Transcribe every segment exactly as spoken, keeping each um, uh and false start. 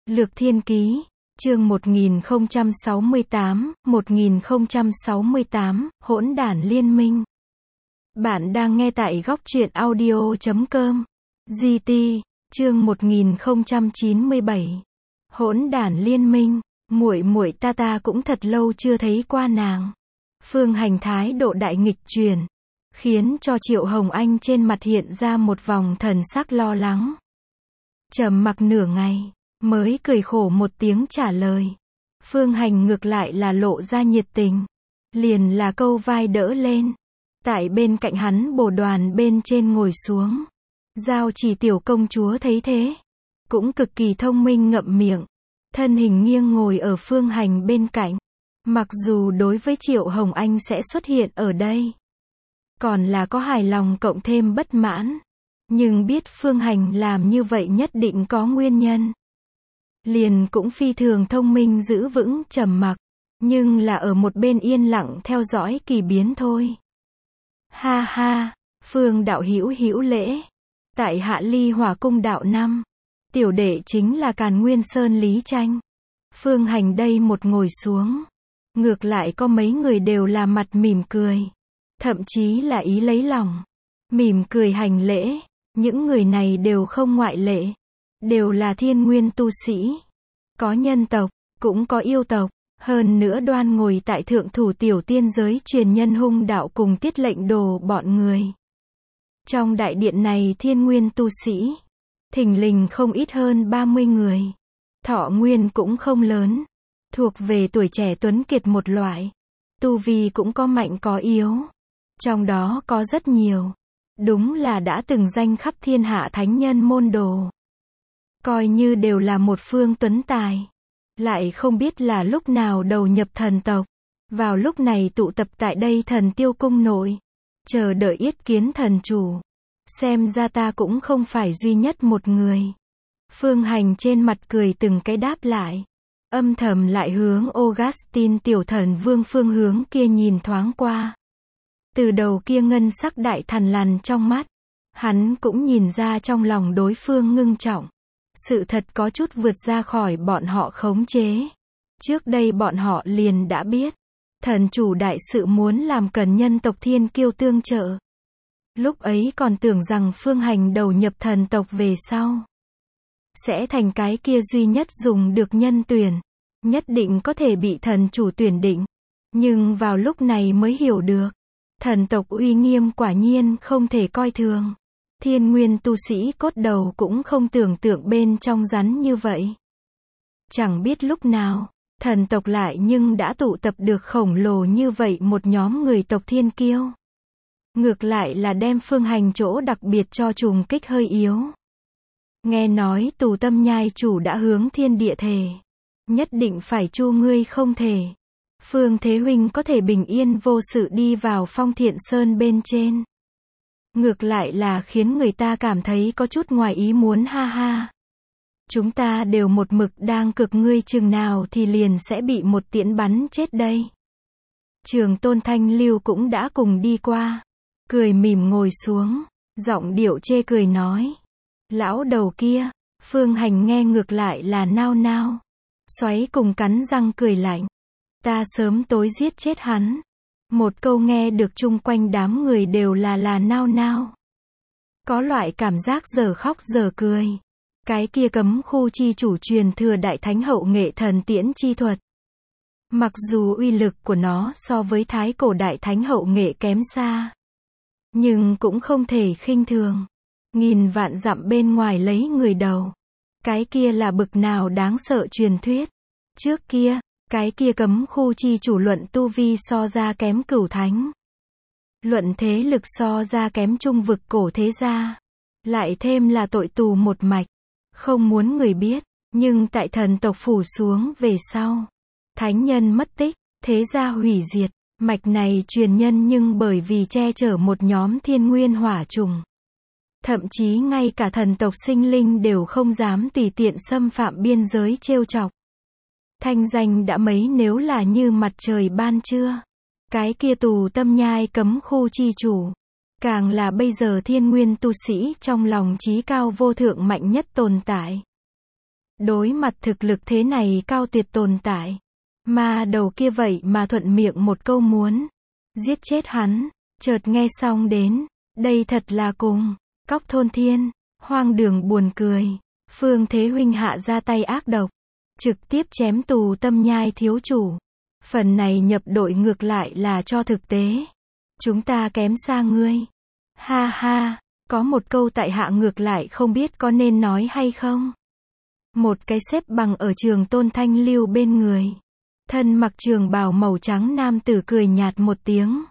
Lược Thiên Ký, chương một nghìn không trăm sáu mươi tám, một nghìn không trăm sáu mươi tám, Hỗn đản liên minh. Bạn đang nghe tại góc truyện audio chấm com. giê tê, chương một nghìn không trăm chín mươi bảy. Hỗn đản liên minh, muội muội ta ta cũng thật lâu chưa thấy qua nàng. Phương Hành thái độ đại nghịch chuyển, khiến cho Triệu Hồng Anh trên mặt hiện ra một vòng thần sắc lo lắng. Trầm mặc nửa ngày, mới cười khổ một tiếng trả lời. Phương Hành ngược lại là lộ ra nhiệt tình, liền là câu vai đỡ lên. Tại bên cạnh hắn bồ đoàn bên trên ngồi xuống. Giao Chỉ tiểu công chúa thấy thế, cũng cực kỳ thông minh ngậm miệng, thân hình nghiêng ngồi ở Phương Hành bên cạnh. Mặc dù đối với Triệu Hồng Anh sẽ xuất hiện ở đây, còn là có hài lòng cộng thêm bất mãn, nhưng biết Phương Hành làm như vậy nhất định có nguyên nhân. Liền cũng phi thường thông minh giữ vững trầm mặc, nhưng là ở một bên yên lặng theo dõi kỳ biến thôi. Ha ha, Phương đạo hữu hữu lễ. Tại hạ Ly Hỏa cung đạo năm, tiểu đệ chính là Càn Nguyên Sơn Lý Tranh. Phương Hành đây một ngồi xuống, ngược lại có mấy người đều là mặt mỉm cười, thậm chí là ý lấy lòng, mỉm cười hành lễ. Những người này đều không ngoại lệ, đều là thiên nguyên tu sĩ, có nhân tộc, cũng có yêu tộc, hơn nữa đoan ngồi tại thượng thủ tiểu tiên giới truyền nhân hung đạo cùng Tiết Lệnh Đồ bọn người. Trong đại điện này thiên nguyên tu sĩ, thình lình không ít hơn ba mươi người, thọ nguyên cũng không lớn, thuộc về tuổi trẻ tuấn kiệt một loại, tu vi cũng có mạnh có yếu, trong đó có rất nhiều, đúng là đã từng danh khắp thiên hạ thánh nhân môn đồ. Coi như đều là một phương tuấn tài, lại không biết là lúc nào đầu nhập thần tộc, vào lúc này tụ tập tại đây Thần Tiêu cung nội, chờ đợi yết kiến thần chủ. Xem ra ta cũng không phải duy nhất một người. Phương Hành trên mặt cười từng cái đáp lại, âm thầm lại hướng Augustine tiểu thần vương phương hướng kia nhìn thoáng qua. Từ đầu kia ngân sắc đại thần lằn trong mắt, hắn cũng nhìn ra trong lòng đối phương ngưng trọng. Sự thật có chút vượt ra khỏi bọn họ khống chế. Trước đây bọn họ liền đã biết, thần chủ đại sự muốn làm cần nhân tộc thiên kiêu tương trợ. Lúc ấy còn tưởng rằng Phương Hành đầu nhập thần tộc về sau, sẽ thành cái kia duy nhất dùng được nhân tuyển, nhất định có thể bị thần chủ tuyển định. Nhưng vào lúc này mới hiểu được, thần tộc uy nghiêm quả nhiên không thể coi thường. Thiên nguyên tu sĩ cốt đầu cũng không tưởng tượng bên trong rắn như vậy. Chẳng biết lúc nào, thần tộc lại nhưng đã tụ tập được khổng lồ như vậy một nhóm người tộc thiên kiêu. Ngược lại là đem Phương Hành chỗ đặc biệt cho trùng kích hơi yếu. Nghe nói Tù Tâm Nhai chủ đã hướng thiên địa thề, nhất định phải chu ngươi không thể. Phương Thế huynh có thể bình yên vô sự đi vào Phong Thiện Sơn bên trên. Ngược lại là khiến người ta cảm thấy có chút ngoài ý muốn ha ha. Chúng ta đều một mực đang cực ngươi chừng nào thì liền sẽ bị một tiễn bắn chết đây. Trường Tôn Thanh Lưu cũng đã cùng đi qua, cười mỉm ngồi xuống, giọng điệu chê cười nói. Lão đầu kia, Phương Hành nghe ngược lại là nao nao, xoáy cùng cắn răng cười lạnh. Ta sớm tối giết chết hắn. Một câu nghe được chung quanh đám người đều là là nao nao. Có loại cảm giác giờ khóc giờ cười. Cái kia cấm khu chi chủ truyền thừa đại thánh hậu nghệ thần tiễn chi thuật. Mặc dù uy lực của nó so với thái cổ đại thánh hậu nghệ kém xa, nhưng cũng không thể khinh thường. Nghìn vạn dặm bên ngoài lấy người đầu. Cái kia là bực nào đáng sợ truyền thuyết. Trước kia, cái kia cấm khu chi chủ luận tu vi so ra kém cửu thánh. Luận thế lực so ra kém trung vực cổ thế gia. Lại thêm là tội tù một mạch. Không muốn người biết, nhưng tại thần tộc phủ xuống về sau. Thánh nhân mất tích, thế gia hủy diệt. Mạch này truyền nhân nhưng bởi vì che chở một nhóm thiên nguyên hỏa trùng. Thậm chí ngay cả thần tộc sinh linh đều không dám tùy tiện xâm phạm biên giới trêu chọc. Thanh danh đã mấy nếu là như mặt trời ban trưa. Cái kia Tù Tâm Nhai cấm khu chi chủ, càng là bây giờ thiên nguyên tu sĩ trong lòng chí cao vô thượng mạnh nhất tồn tại. Đối mặt thực lực thế này cao tuyệt tồn tại. Ma đầu kia vậy mà thuận miệng một câu muốn giết chết hắn. Chợt nghe xong đến, đây thật là cùng cóc thôn thiên, hoang đường buồn cười. Phương Thế Huynh hạ ra tay ác độc, trực tiếp chém tù Tâm Nhai thiếu chủ. Phần này nhập đội ngược lại là cho thực tế. Chúng ta kém xa ngươi. Ha ha, có một câu tại hạ ngược lại không biết có nên nói hay không. Một cái xếp bằng ở Trường Tôn Thanh Lưu bên người. Thân mặc trường bào màu trắng nam tử cười nhạt một tiếng.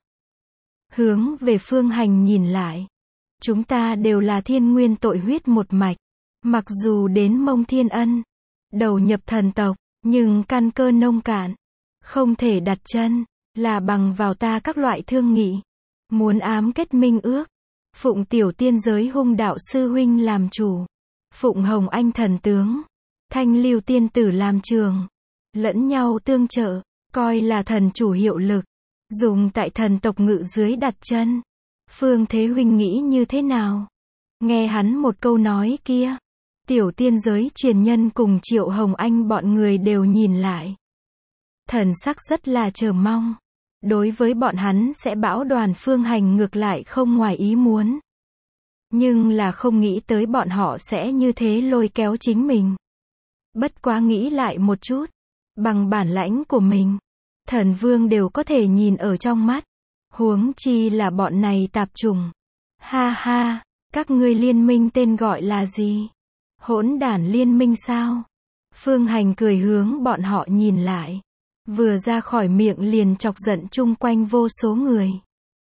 Hướng về Phương Hành nhìn lại. Chúng ta đều là thiên nguyên tội huyết một mạch. Mặc dù đến Mông Thiên Ân, đầu nhập thần tộc, nhưng căn cơ nông cạn. Không thể đặt chân, là bằng vào ta các loại thương nghị. Muốn ám kết minh ước. Phụng tiểu tiên giới hung đạo sư huynh làm chủ. Phụng Hồng Anh thần tướng. Thanh Lưu tiên tử làm trường. Lẫn nhau tương trợ, coi là thần chủ hiệu lực. Dùng tại thần tộc ngự dưới đặt chân. Phương Thế Huynh nghĩ như thế nào? Nghe hắn một câu nói kia. Tiểu tiên giới truyền nhân cùng Triệu Hồng Anh bọn người đều nhìn lại. Thần sắc rất là chờ mong. Đối với bọn hắn sẽ bão đoàn Phương Hành ngược lại không ngoài ý muốn. Nhưng là không nghĩ tới bọn họ sẽ như thế lôi kéo chính mình. Bất quá nghĩ lại một chút. Bằng bản lãnh của mình, thần vương đều có thể nhìn ở trong mắt. Huống chi là bọn này tạp chủng. Ha ha, các ngươi liên minh tên gọi là gì? Hỗn đản liên minh sao? Phương Hành cười hướng bọn họ nhìn lại. Vừa ra khỏi miệng liền chọc giận chung quanh vô số người.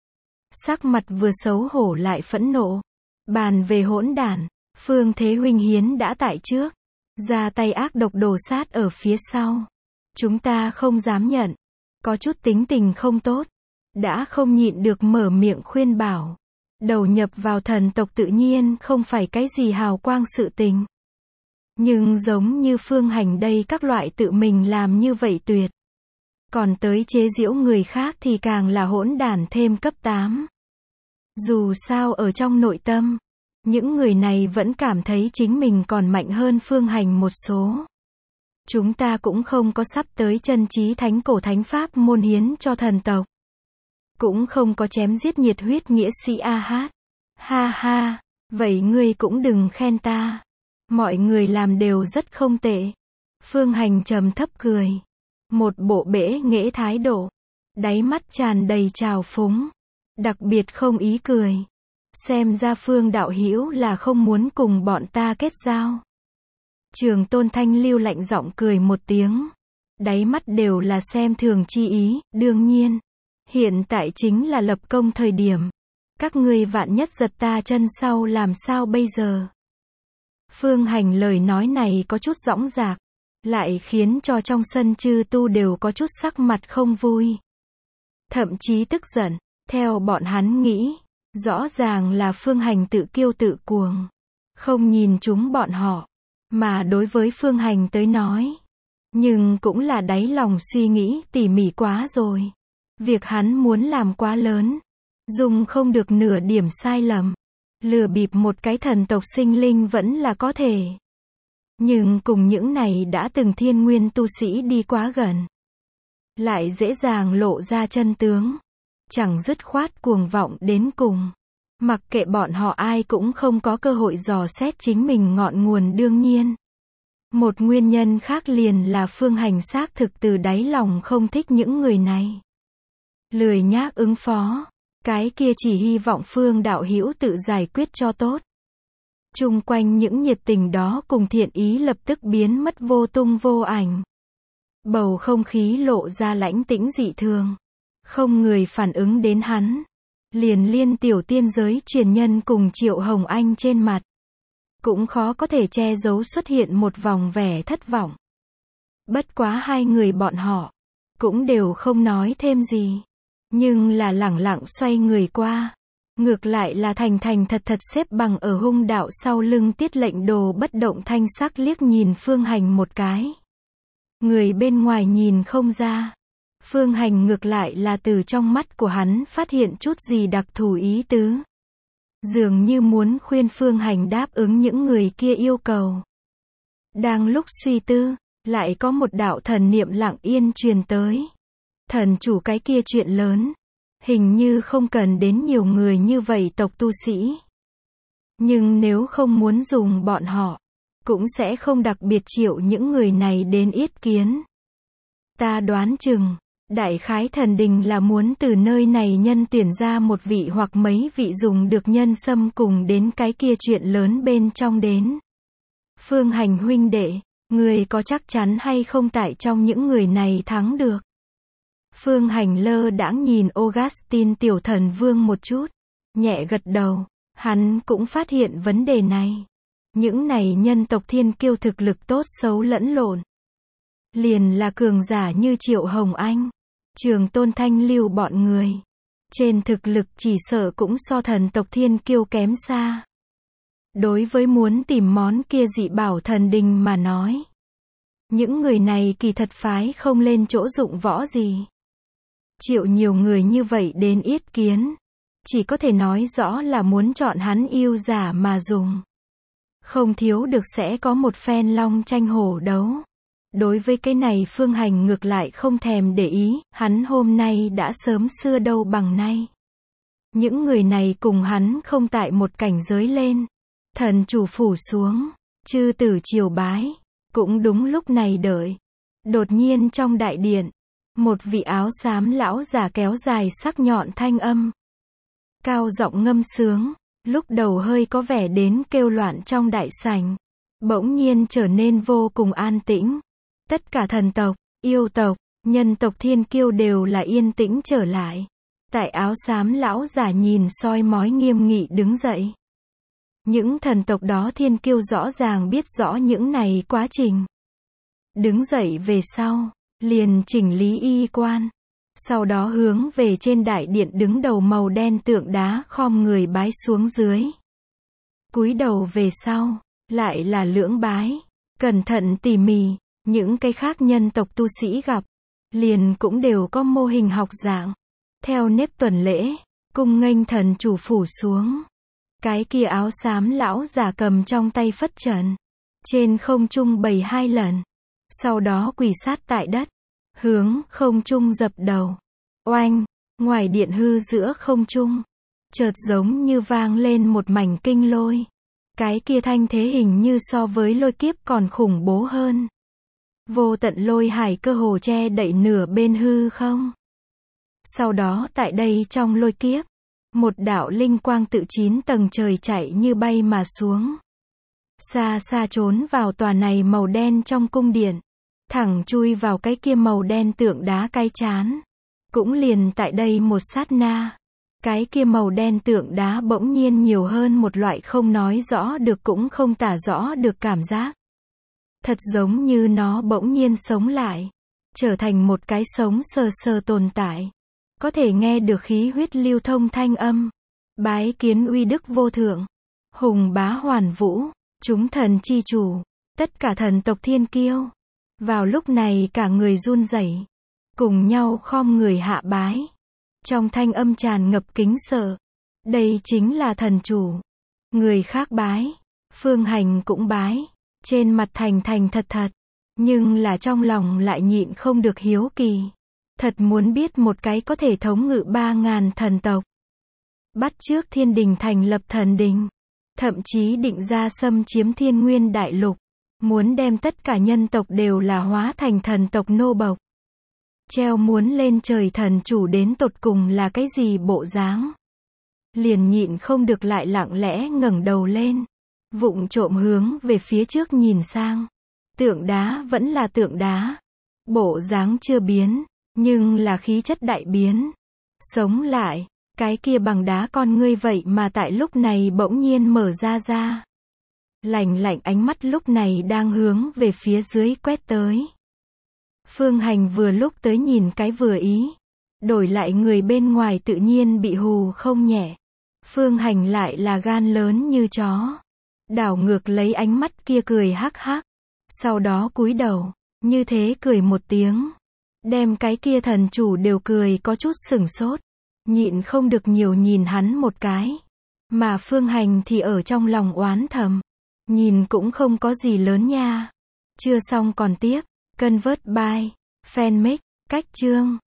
Sắc mặt vừa xấu hổ lại phẫn nộ. Bàn về hỗn đản, Phương Thế Huynh hiến đã tại trước. Ra tay ác độc đổ sát ở phía sau. Chúng ta không dám nhận. Có chút tính tình không tốt. Đã không nhịn được mở miệng khuyên bảo. Đầu nhập vào thần tộc tự nhiên không phải cái gì hào quang sự tình. Nhưng giống như Phương Hành đây các loại tự mình làm như vậy tuyệt. Còn tới chế giễu người khác thì càng là hỗn đản thêm cấp tám. Dù sao ở trong nội tâm, những người này vẫn cảm thấy chính mình còn mạnh hơn Phương Hành một số. Chúng ta cũng không có sắp tới chân trí thánh cổ thánh pháp môn hiến cho thần tộc. Cũng không có chém giết nhiệt huyết nghĩa sĩ A Hát. Ha ha, vậy ngươi cũng đừng khen ta. Mọi người làm đều rất không tệ. Phương Hành trầm thấp cười. Một bộ bẽ nghễ thái độ. Đáy mắt tràn đầy trào phúng. Đặc biệt không ý cười. Xem ra Phương đạo hữu là không muốn cùng bọn ta kết giao. Trường Tôn Thanh Lưu lạnh giọng cười một tiếng. Đáy mắt đều là xem thường chi ý, đương nhiên. Hiện tại chính là lập công thời điểm. Các ngươi vạn nhất giật ta chân sau làm sao bây giờ? Phương Hành lời nói này có chút dõng dạc. Lại khiến cho trong sân chư tu đều có chút sắc mặt không vui. Thậm chí tức giận. Theo bọn hắn nghĩ. Rõ ràng là Phương Hành tự kiêu tự cuồng. Không nhìn chúng bọn họ. Mà đối với Phương Hành tới nói. Nhưng cũng là đáy lòng suy nghĩ tỉ mỉ quá rồi. Việc hắn muốn làm quá lớn. Dùng không được nửa điểm sai lầm. Lừa bịp một cái thần tộc sinh linh vẫn là có thể. Nhưng cùng những này đã từng thiên nguyên tu sĩ đi quá gần. Lại dễ dàng lộ ra chân tướng. Chẳng dứt khoát cuồng vọng đến cùng. Mặc kệ bọn họ ai cũng không có cơ hội dò xét chính mình ngọn nguồn đương nhiên. Một nguyên nhân khác liền là Phương Hành xác thực từ đáy lòng không thích những người này. Lười nhác ứng phó. Cái kia chỉ hy vọng Phương đạo hữu tự giải quyết cho tốt. Chung quanh những nhiệt tình đó cùng thiện ý lập tức biến mất vô tung vô ảnh. Bầu không khí lộ ra lãnh tĩnh dị thường. Không người phản ứng đến hắn. Liền liên tiểu tiên giới truyền nhân cùng Triệu Hồng Anh trên mặt. Cũng khó có thể che giấu xuất hiện một vòng vẻ thất vọng. Bất quá hai người bọn họ. Cũng đều không nói thêm gì. Nhưng là lẳng lặng xoay người qua. Ngược lại là thành thành thật thật xếp bằng ở hung đạo sau lưng Tiết Lệnh Đồ bất động thanh sắc liếc nhìn Phương Hành một cái. Người bên ngoài nhìn không ra. Phương Hành ngược lại là từ trong mắt của hắn phát hiện chút gì đặc thù ý tứ. Dường như muốn khuyên Phương Hành đáp ứng những người kia yêu cầu. Đang lúc suy tư, lại có một đạo thần niệm lặng yên truyền tới. Thần chủ cái kia chuyện lớn, hình như không cần đến nhiều người như vậy tộc tu sĩ. Nhưng nếu không muốn dùng bọn họ, cũng sẽ không đặc biệt triệu những người này đến yết kiến. Ta đoán chừng, đại khái thần đình là muốn từ nơi này nhân tuyển ra một vị hoặc mấy vị dùng được nhân xâm cùng đến cái kia chuyện lớn bên trong đến. Phương Hành huynh đệ, người có chắc chắn hay không tại trong những người này thắng được? Phương Hành lơ đãng nhìn Augustine tiểu thần vương một chút, nhẹ gật đầu, hắn cũng phát hiện vấn đề này. Những này nhân tộc thiên kiêu thực lực tốt xấu lẫn lộn. Liền là cường giả như Triệu Hồng Anh, Trường Tôn Thanh Lưu bọn người. Trên thực lực chỉ sợ cũng so thần tộc thiên kiêu kém xa. Đối với muốn tìm món kia dị bảo thần đình mà nói, những người này kỳ thật phái không lên chỗ dụng võ gì. Triệu nhiều người như vậy đến yết kiến, chỉ có thể nói rõ là muốn chọn hắn yêu giả mà dùng. Không thiếu được sẽ có một phen long tranh hổ đấu. Đối với cái này Phương Hành ngược lại không thèm để ý, hắn hôm nay đã sớm xưa đâu bằng nay. Những người này cùng hắn không tại một cảnh giới lên. Thần chủ phủ xuống, chư tử triều bái, cũng đúng lúc này đợi. Đột nhiên trong đại điện, một vị áo xám lão già kéo dài sắc nhọn thanh âm. Cao giọng ngâm sướng, lúc đầu hơi có vẻ đến kêu loạn trong đại sảnh. Bỗng nhiên trở nên vô cùng an tĩnh. Tất cả thần tộc, yêu tộc, nhân tộc thiên kiêu đều là yên tĩnh trở lại. Tại áo xám lão già nhìn soi mói nghiêm nghị đứng dậy. Những thần tộc đó thiên kiêu rõ ràng biết rõ những này quá trình. Đứng dậy về sau, liền chỉnh lý y quan. Sau đó hướng về trên đại điện đứng đầu màu đen tượng đá khom người bái xuống dưới. Cúi đầu về sau, lại là lưỡng bái. Cẩn thận tỉ mỉ, những cái khác nhân tộc tu sĩ gặp, liền cũng đều có mô hình học dạng. Theo nếp tuần lễ, cung nghênh thần chủ phủ xuống. Cái kia áo xám lão già cầm trong tay phất trần. Trên không trung bày hai lần. Sau đó quỳ sát tại đất. Hướng không trung dập đầu. Oanh, ngoài điện hư giữa không trung. Chợt giống như vang lên một mảnh kinh lôi. Cái kia thanh thế hình như so với lôi kiếp còn khủng bố hơn. Vô tận lôi hải cơ hồ che đậy nửa bên hư không. Sau đó tại đây trong lôi kiếp, một đạo linh quang tự chín tầng trời chạy như bay mà xuống. Xa xa trốn vào tòa này màu đen trong cung điện. Thẳng chui vào cái kia màu đen tượng đá cái chán. Cũng liền tại đây một sát na. Cái kia màu đen tượng đá bỗng nhiên nhiều hơn một loại không nói rõ được cũng không tả rõ được cảm giác. Thật giống như nó bỗng nhiên sống lại. Trở thành một cái sống sờ sờ tồn tại. Có thể nghe được khí huyết lưu thông thanh âm. Bái kiến uy đức vô thượng. Hùng bá hoàn vũ. Chúng thần chi chủ. Tất cả thần tộc thiên kiêu. Vào lúc này cả người run rẩy, cùng nhau khom người hạ bái. Trong thanh âm tràn ngập kính sợ. Đây chính là thần chủ. Người khác bái. Phương Hành cũng bái. Trên mặt thành thành thật thật. Nhưng là trong lòng lại nhịn không được hiếu kỳ. Thật muốn biết một cái có thể thống ngự ba ngàn thần tộc. Bắt chước thiên đình thành lập thần đình. Thậm chí định ra xâm chiếm thiên nguyên đại lục. Muốn đem tất cả nhân tộc đều là hóa thành thần tộc nô bộc. Treo muốn lên trời thần chủ đến tột cùng là cái gì bộ dáng. Liền nhịn không được lại lặng lẽ ngẩng đầu lên. Vụng trộm hướng về phía trước nhìn sang. Tượng đá vẫn là tượng đá. Bộ dáng chưa biến, nhưng là khí chất đại biến. Sống lại, cái kia bằng đá con ngươi vậy mà tại lúc này bỗng nhiên mở ra ra. Lạnh lạnh ánh mắt lúc này đang hướng về phía dưới quét tới. Phương Hành vừa lúc tới nhìn cái vừa ý. Đổi lại người bên ngoài tự nhiên bị hù không nhẹ. Phương Hành lại là gan lớn như chó. Đảo ngược lấy ánh mắt kia cười hắc hắc. Sau đó cúi đầu, như thế cười một tiếng. Đem cái kia thần chủ đều cười có chút sửng sốt. Nhịn không được nhiều nhìn hắn một cái. Mà Phương Hành thì ở trong lòng oán thầm. Nhìn cũng không có gì lớn nha. Chưa xong còn tiếp. Convert by Fanmake. Cách chương